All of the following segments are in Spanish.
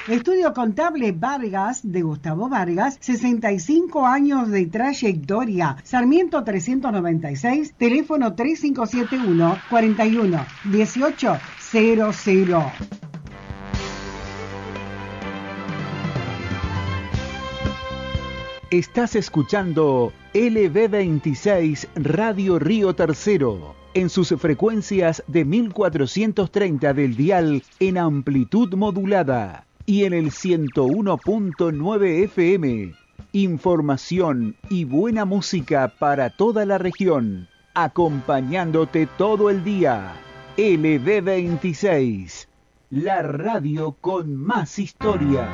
Estudio Contable Vargas, de Gustavo Vargas, 65 años de trayectoria. Sarmiento 396, teléfono 3571-411800. Estás escuchando LB26 Radio Río Tercero, en sus frecuencias de 1430 del dial en amplitud modulada y en el 101.9 FM. Información y buena música para toda la región, acompañándote todo el día. LB26, la radio con más historia.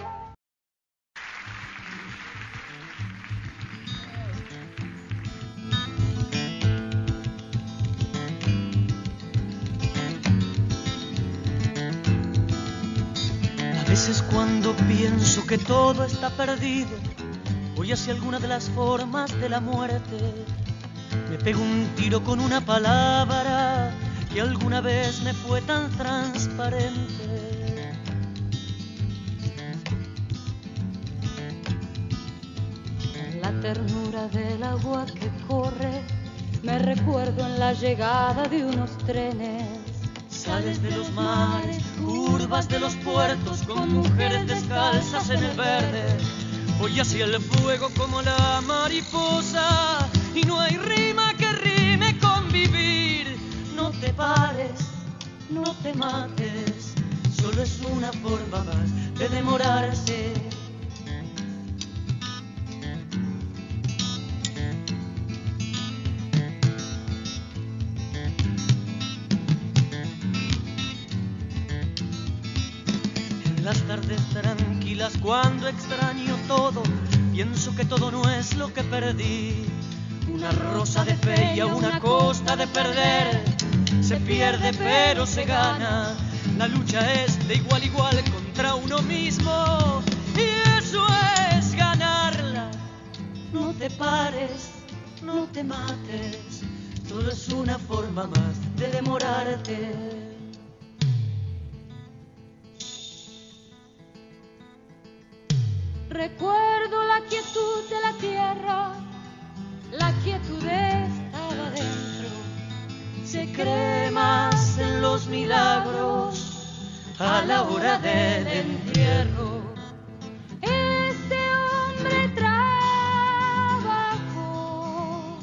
A veces cuando pienso que todo está perdido, voy hacia alguna de las formas de la muerte. Me pego un tiro con una palabra que alguna vez me fue tan transparente. La ternura del agua que corre, me recuerdo en la llegada de unos trenes. Sales de los mares, curvas de los puertos, con mujeres descalzas en el verde. Voy hacia el fuego como la mariposa, y no hay rima que rime con vivir. No te pares, no te mates, solo es una forma más de demorarse. Las tardes tranquilas cuando extraño todo, pienso que todo no es lo que perdí. Una rosa de fe y a una costa de perder. Se pierde pero se gana. La lucha es de igual a igual contra uno mismo, y eso es ganarla. No te pares, no te mates, solo es una forma más de demorarte. Recuerdo la quietud de la tierra, la quietud estaba dentro. Se cree más en los milagros a la hora del entierro. Este hombre trabajó.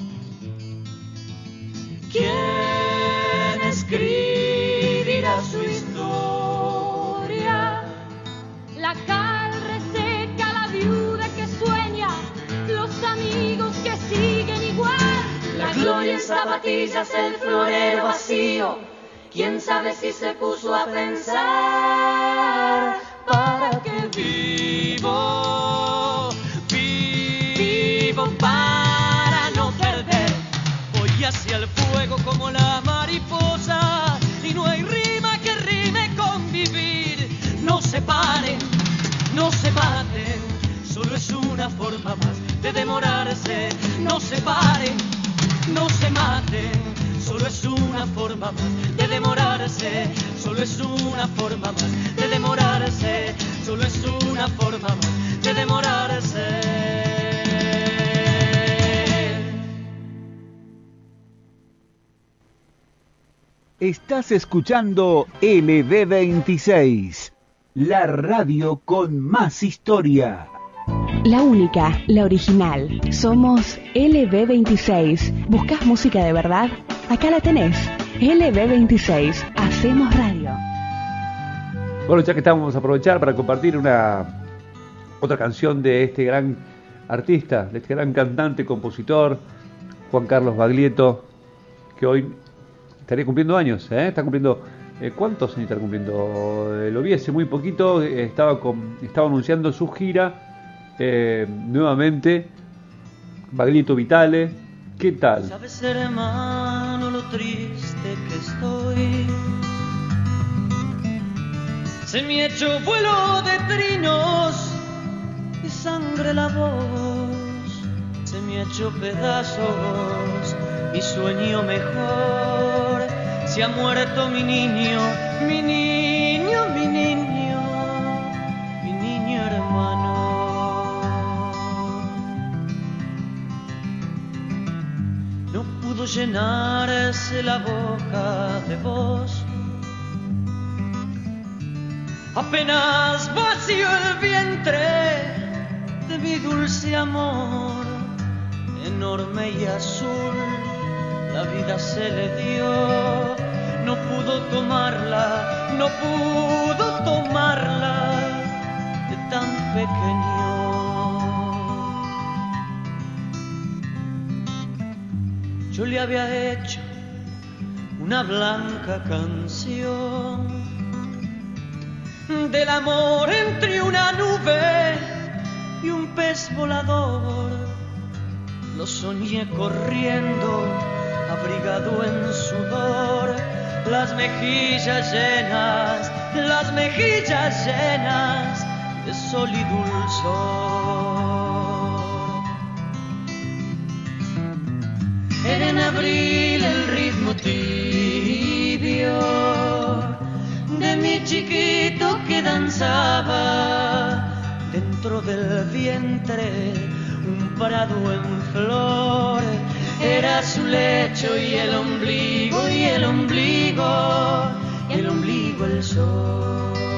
¿Quién escribirá su historia? La cal reseca, la viuda que sueña, los amigos que siguen igual. La gloria en zapatillas, el florero vacío. ¿Quién sabe si se puso a pensar? ¿Para qué vivo? Vivo para no perder. Voy hacia el fuego como la mariposa, y no hay rima que rime con vivir. No se paren, no se maten, solo es una forma más de demorarse. No se paren, no se maten, solo es una forma más de demorarse. Solo es una forma más de demorarse. Solo es una forma más de demorarse. Estás escuchando LB26, la radio con más historia. La única, la original. Somos LB26. ¿Buscas música de verdad? Acá la tenés. LB26. Hacemos radio. Bueno, ya que estamos, vamos a aprovechar para compartir otra canción de este gran artista, de este gran cantante, compositor, Juan Carlos Baglietto, que hoy estaría cumpliendo años, ¿eh? Está cumpliendo... ¿Cuántos años está cumpliendo? Lo vi hace muy poquito, estaba anunciando su gira. Nuevamente Baglietto Vitale, ¿qué tal? Sabes, hermano, lo triste que estoy. Se me ha hecho vuelo de trinos y sangre la voz. Se me ha hecho pedazos mi sueño mejor. Se ha muerto mi niño, mi niño, mi niño. no pudo llenarse la boca de vos. Apenas vació el vientre de mi dulce amor, enorme y azul, la vida se le dio. No pudo tomarla, no pudo tomarla de tan pequeño. Yo le había hecho una blanca canción del amor entre una nube y un pez volador. Lo soñé corriendo, abrigado en sudor, las mejillas llenas de sol y dulzor. Era en abril el ritmo tibio de mi chiquito que danzaba dentro del vientre, un prado en flor. Era su lecho y el ombligo, y el ombligo, y el ombligo el sol.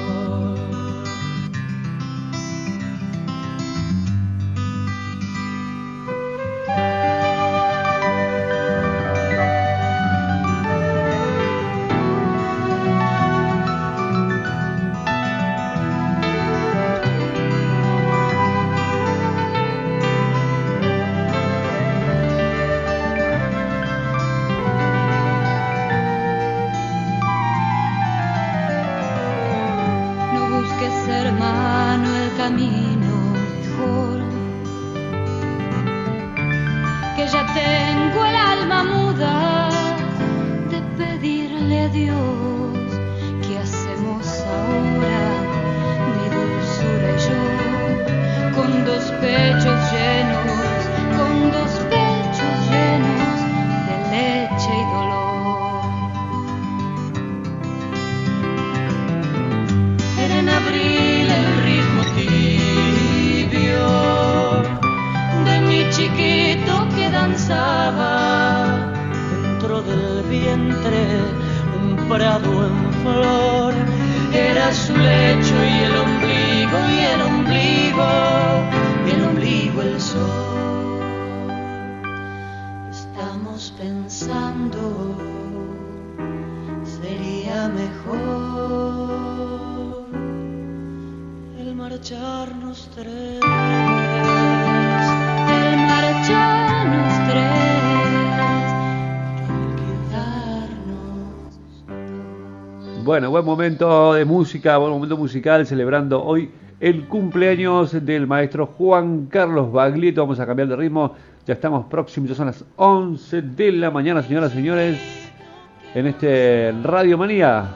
Bueno, buen momento de música, buen momento musical, celebrando hoy el cumpleaños del maestro Juan Carlos Baglietto. Vamos a cambiar de ritmo, ya estamos próximos, ya son las 11 de la mañana, señoras y señores, en este Radio Manía.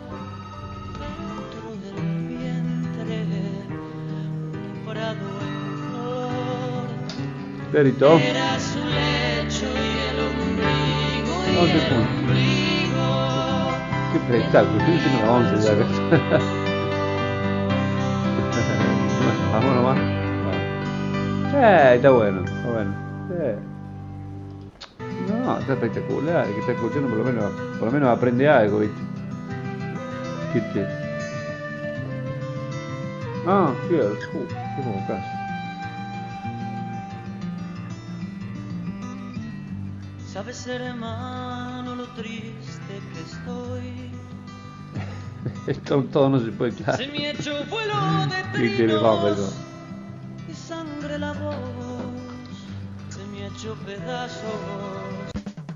Perito. 11 puntos. Qué espectáculo, estoy diciendo las 11 ya. Vamos nomás. Está bueno, está bueno. No, está espectacular, el que está escuchando por lo menos aprende algo, ¿viste? ¿Viste? Ah, qué como caso. Sabes, hermano, lo triste que estoy. Esto todo no se puede, claro. Se me echó vuelo de trinos y sangre la voz. Se me echó pedazos.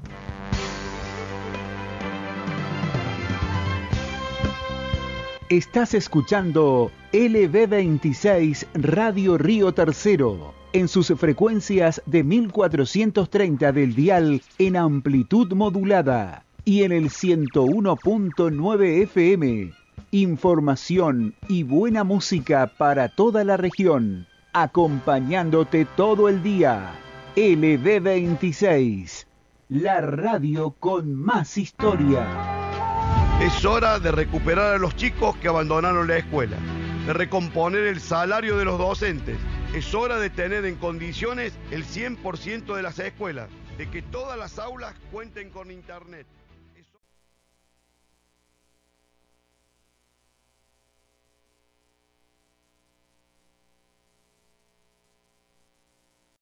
Estás escuchando LB26 Radio Río Tercero, en sus frecuencias de 1430 del dial en amplitud modulada y en el 101.9 FM. Información y buena música para toda la región, acompañándote todo el día. LB26, la radio con más historia. Es hora de recuperar a los chicos que abandonaron la escuela, de recomponer el salario de los docentes. Es hora de tener en condiciones el 100% de las escuelas. de que todas las aulas cuenten con internet.